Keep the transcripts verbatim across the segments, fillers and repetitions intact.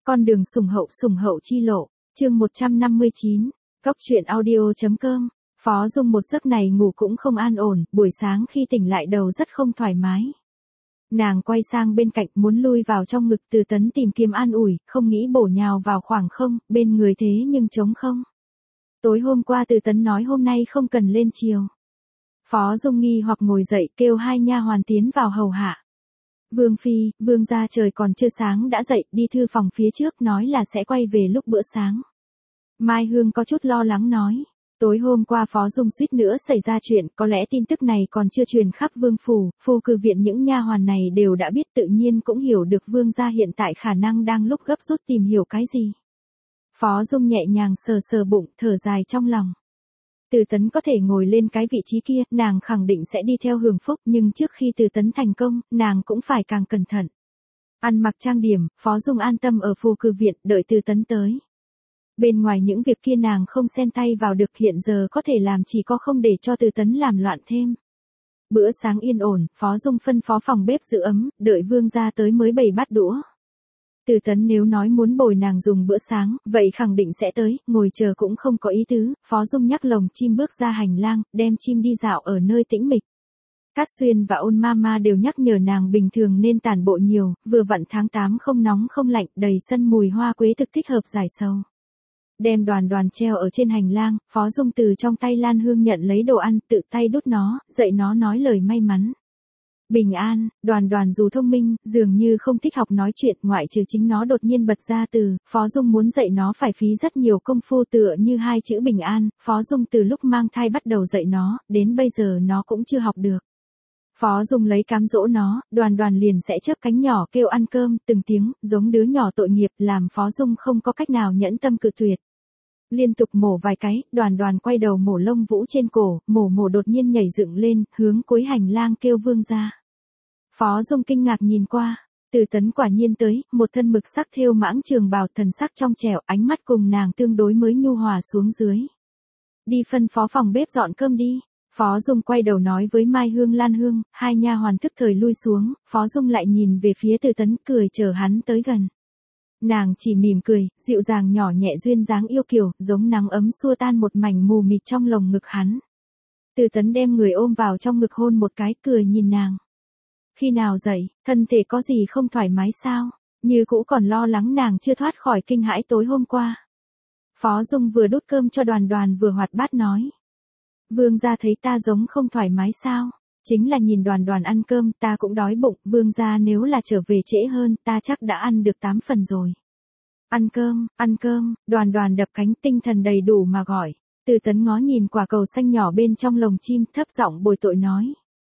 Con đường sủng hậu sủng hậu chi lộ, chương một trăm năm mươi chín, Cóc truyện audio.com. Phó Dung một giấc này ngủ cũng không an ổn, buổi sáng khi tỉnh lại đầu rất không thoải mái. Nàng quay sang bên cạnh muốn lui vào trong ngực Từ Tấn tìm kiếm an ủi, không nghĩ bổ nhào vào khoảng không, bên người thế nhưng trống không. Tối hôm qua Từ Tấn nói hôm nay không cần lên chiều. Phó Dung nghi hoặc ngồi dậy kêu hai nha hoàn tiến vào hầu hạ. Vương Phi, Vương gia trời còn chưa sáng đã dậy, đi thư phòng phía trước nói là sẽ quay về lúc bữa sáng. Mai Hương có chút lo lắng nói. Tối hôm qua Phó Dung suýt nữa xảy ra chuyện, có lẽ tin tức này còn chưa truyền khắp Vương phủ, phu cư viện những nha hoàn này đều đã biết, tự nhiên cũng hiểu được Vương gia hiện tại khả năng đang lúc gấp rút tìm hiểu cái gì. Phó Dung nhẹ nhàng sờ sờ bụng, thở dài trong lòng. Từ Tấn có thể ngồi lên cái vị trí kia, nàng khẳng định sẽ đi theo hưởng phúc, nhưng trước khi Từ Tấn thành công, nàng cũng phải càng cẩn thận. Ăn mặc trang điểm, Phó Dung an tâm ở phu cư viện, đợi Từ Tấn tới. Bên ngoài những việc kia nàng không xen tay vào được, hiện giờ có thể làm chỉ có không để cho Từ Tấn làm loạn thêm. Bữa sáng yên ổn, Phó Dung phân phó phòng bếp giữ ấm, đợi Vương gia tới mới bày bát đũa. Từ Tấn nếu nói muốn bồi nàng dùng bữa sáng, vậy khẳng định sẽ tới, ngồi chờ cũng không có ý tứ. Phó Dung nhắc lồng chim bước ra hành lang, đem chim đi dạo ở nơi tĩnh mịch. Cát Xuyên và Ôn Mama đều nhắc nhở nàng bình thường nên tản bộ nhiều, vừa vặn tháng tám không nóng không lạnh, đầy sân mùi hoa quế thực thích hợp giải sầu. Đem Đoàn Đoàn treo ở trên hành lang, Phó Dung từ trong tay Lan Hương nhận lấy đồ ăn, tự tay đút nó, dạy nó nói lời may mắn. Bình an, Đoàn Đoàn dù thông minh, dường như không thích học nói chuyện, ngoại trừ chính nó đột nhiên bật ra từ, Phó Dung muốn dạy nó phải phí rất nhiều công phu, tựa như hai chữ bình an. Phó Dung từ lúc mang thai bắt đầu dạy nó, đến bây giờ nó cũng chưa học được. Phó Dung lấy cám dỗ nó, Đoàn Đoàn liền sẽ chớp cánh nhỏ kêu ăn cơm, từng tiếng, giống đứa nhỏ tội nghiệp, làm Phó Dung không có cách nào nhẫn tâm cự tuyệt. Liên tục mổ vài cái, Đoàn Đoàn quay đầu mổ lông vũ trên cổ, mổ mổ đột nhiên nhảy dựng lên, hướng cuối hành lang kêu Vương gia. Phó Dung kinh ngạc nhìn qua, Từ Tấn quả nhiên tới, một thân mực sắc thêu mãng trường bào, thần sắc trong trẻo, ánh mắt cùng nàng tương đối mới nhu hòa xuống dưới. Đi phân phó phòng bếp dọn cơm đi. Phó Dung quay đầu nói với Mai Hương Lan Hương, hai nha hoàn thức thời lui xuống, Phó Dung lại nhìn về phía Từ Tấn cười chờ hắn tới gần. Nàng chỉ mỉm cười, dịu dàng nhỏ nhẹ duyên dáng yêu kiều, giống nắng ấm xua tan một mảnh mù mịt trong lồng ngực hắn. Từ Tấn đem người ôm vào trong ngực hôn một cái, cười nhìn nàng. Khi nào dậy, thân thể có gì không thoải mái sao? Như cũ còn lo lắng nàng chưa thoát khỏi kinh hãi tối hôm qua. Phó Dung vừa đút cơm cho Đoàn Đoàn vừa hoạt bát nói. Vương gia thấy ta giống không thoải mái sao? Chính là nhìn Đoàn Đoàn ăn cơm, ta cũng đói bụng, Vương gia nếu là trở về trễ hơn, ta chắc đã ăn được tám phần rồi. Ăn cơm, ăn cơm, Đoàn Đoàn đập cánh, tinh thần đầy đủ mà gọi. Từ Tấn ngó nhìn quả cầu xanh nhỏ bên trong lồng chim, thấp giọng bồi tội nói.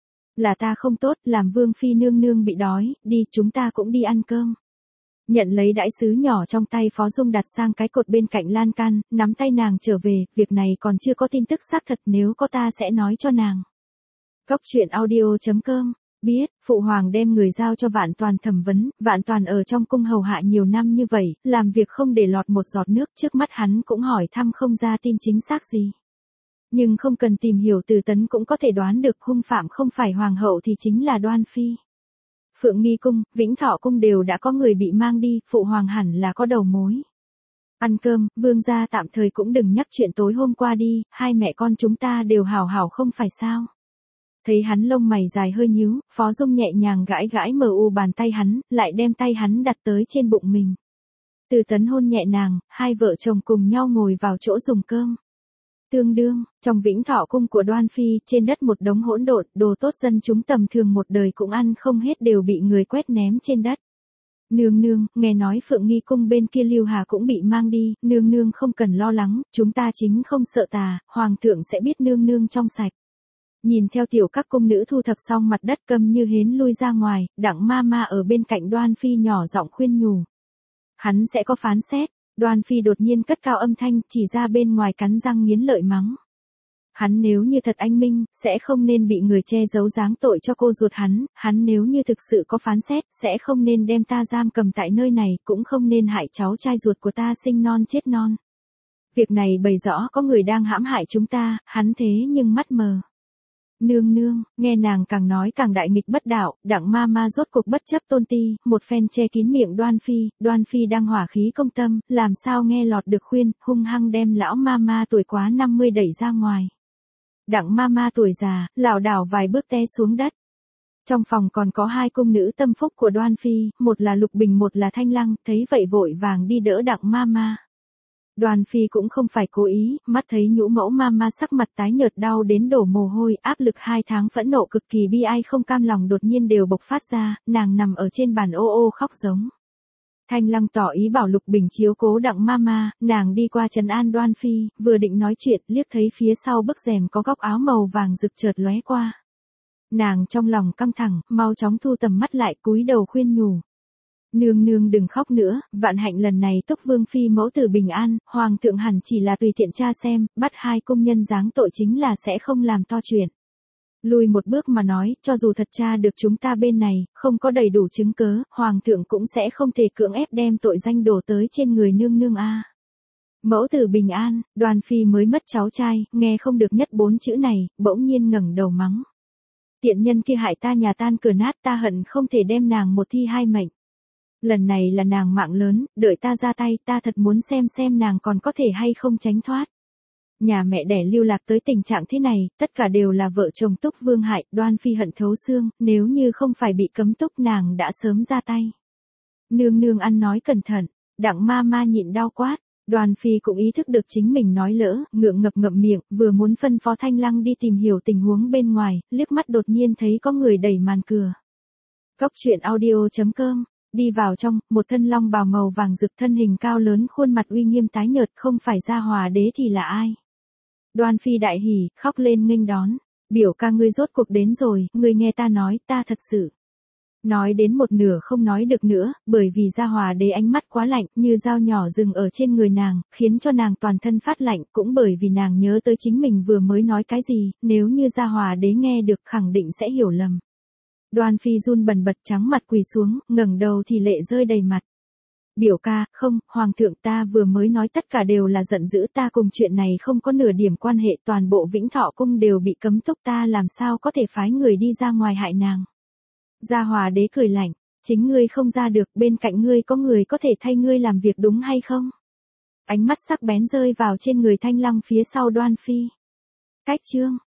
Là ta không tốt, làm Vương Phi nương nương bị đói, đi, chúng ta cũng đi ăn cơm. Nhận lấy đãi sứ nhỏ trong tay, Phó Dung đặt sang cái cột bên cạnh lan can, nắm tay nàng trở về, việc này còn chưa có tin tức xác thật, nếu có ta sẽ nói cho nàng. Cóc truyện audio.com. Biết, Phụ Hoàng đem người giao cho Vạn Toàn thẩm vấn, Vạn Toàn ở trong cung hầu hạ nhiều năm như vậy, làm việc không để lọt một giọt nước, trước mắt hắn cũng hỏi thăm không ra tin chính xác gì. Nhưng không cần tìm hiểu, Từ Tấn cũng có thể đoán được hung phạm không phải Hoàng hậu thì chính là Đoan Phi. Phượng Nghi cung, Vĩnh Thọ cung đều đã có người bị mang đi, Phụ Hoàng hẳn là có đầu mối. Ăn cơm, Vương gia tạm thời cũng đừng nhắc chuyện tối hôm qua đi, hai mẹ con chúng ta đều hảo hảo không phải sao. Thấy hắn lông mày dài hơi nhíu, Phó Dung nhẹ nhàng gãi gãi mờ u bàn tay hắn, lại đem tay hắn đặt tới trên bụng mình. Từ Tấn hôn nhẹ nàng, hai vợ chồng cùng nhau ngồi vào chỗ dùng cơm. Tương đương, trong Vĩnh Thọ cung của Đoan Phi, trên đất một đống hỗn độn, đồ tốt dân chúng tầm thường một đời cũng ăn không hết đều bị người quét ném trên đất. Nương nương, nghe nói Phượng Nghi cung bên kia Lưu Hà cũng bị mang đi, nương nương không cần lo lắng, chúng ta chính không sợ tà, Hoàng thượng sẽ biết nương nương trong sạch. Nhìn theo tiểu các cung nữ thu thập xong mặt đất câm như hến lui ra ngoài, Đặng Mama ở bên cạnh Đoan Phi nhỏ giọng khuyên nhủ. Hắn sẽ có phán xét. Đoan Phi đột nhiên cất cao âm thanh, chỉ ra bên ngoài cắn răng nghiến lợi mắng. Hắn nếu như thật anh minh, sẽ không nên bị người che giấu giáng tội cho cô ruột hắn, hắn nếu như thực sự có phán xét, sẽ không nên đem ta giam cầm tại nơi này, cũng không nên hại cháu trai ruột của ta sinh non chết non. Việc này bày rõ có người đang hãm hại chúng ta, hắn thế nhưng mắt mờ. Nương nương, nghe nàng càng nói càng đại nghịch bất đạo, Đặng ma ma rốt cuộc bất chấp tôn ti, một phen che kín miệng Đoan Phi, Đoan Phi đang hỏa khí công tâm, làm sao nghe lọt được khuyên, hung hăng đem lão ma ma tuổi quá năm mươi đẩy ra ngoài. Đặng ma ma tuổi già, lảo đảo vài bước té xuống đất. Trong phòng còn có hai cung nữ tâm phúc của Đoan Phi, một là Lục Bình một là Thanh Lăng, thấy vậy vội vàng đi đỡ Đặng ma ma. Đoan Phi cũng không phải cố ý, mắt thấy nhũ mẫu ma ma sắc mặt tái nhợt đau đến đổ mồ hôi, áp lực hai tháng phẫn nộ cực kỳ bi ai không cam lòng đột nhiên đều bộc phát ra, nàng nằm ở trên bàn ô ô khóc giống. Thanh Lăng tỏ ý bảo Lục Bình chiếu cố Đặng ma ma, nàng đi qua trấn an Đoan Phi, vừa định nói chuyện, liếc thấy phía sau bức rèm có góc áo màu vàng rực chợt lóe qua. Nàng trong lòng căng thẳng, mau chóng thu tầm mắt lại cúi đầu khuyên nhủ. Nương nương đừng khóc nữa, vạn hạnh lần này Túc Vương Phi mẫu tử bình an, Hoàng thượng hẳn chỉ là tùy tiện tra xem, bắt hai công nhân giáng tội chính là sẽ không làm to chuyện. Lùi một bước mà nói, cho dù thật tra được chúng ta bên này, không có đầy đủ chứng cớ, Hoàng thượng cũng sẽ không thể cưỡng ép đem tội danh đổ tới trên người nương nương a. Mẫu tử bình an, Đoan Phi mới mất cháu trai, nghe không được nhất bốn chữ này, bỗng nhiên ngẩng đầu mắng. Tiện nhân kia hại ta nhà tan cửa nát, ta hận không thể đem nàng một thi hai mệnh. Lần này là nàng mạng lớn, đợi ta ra tay, ta thật muốn xem xem nàng còn có thể hay không tránh thoát. Nhà mẹ đẻ lưu lạc tới tình trạng thế này, tất cả đều là vợ chồng Túc Vương hại, Đoan Phi hận thấu xương, nếu như không phải bị cấm túc nàng đã sớm ra tay. Nương nương ăn nói cẩn thận, Đặng ma ma nhịn đau quát, Đoan Phi cũng ý thức được chính mình nói lỡ, ngượng ngập ngậm miệng, vừa muốn phân phó Thanh Lăng đi tìm hiểu tình huống bên ngoài, liếc mắt đột nhiên thấy có người đẩy màn cửa. Cốc truyện audio chấm com. Đi vào trong, một thân long bào màu vàng rực, thân hình cao lớn, khuôn mặt uy nghiêm tái nhợt, không phải Gia Hòa đế thì là ai? Đoan Phi đại hỉ, khóc lên nghênh đón, biểu ca ngươi rốt cuộc đến rồi, ngươi nghe ta nói, ta thật sự. Nói đến một nửa không nói được nữa, bởi vì Gia Hòa đế ánh mắt quá lạnh, như dao nhỏ dừng ở trên người nàng, khiến cho nàng toàn thân phát lạnh, cũng bởi vì nàng nhớ tới chính mình vừa mới nói cái gì, nếu như Gia Hòa đế nghe được khẳng định sẽ hiểu lầm. Đoan Phi run bần bật trắng mặt quỳ xuống, ngẩng đầu thì lệ rơi đầy mặt. Biểu ca, không, Hoàng thượng ta vừa mới nói tất cả đều là giận dữ, ta cùng chuyện này không có nửa điểm quan hệ, toàn bộ Vĩnh Thọ cung đều bị cấm túc, ta làm sao có thể phái người đi ra ngoài hại nàng. Gia Hòa đế cười lạnh, chính ngươi không ra được, bên cạnh ngươi có người có thể thay ngươi làm việc đúng hay không? Ánh mắt sắc bén rơi vào trên người Thanh Lăng phía sau Đoan Phi. Cách chương.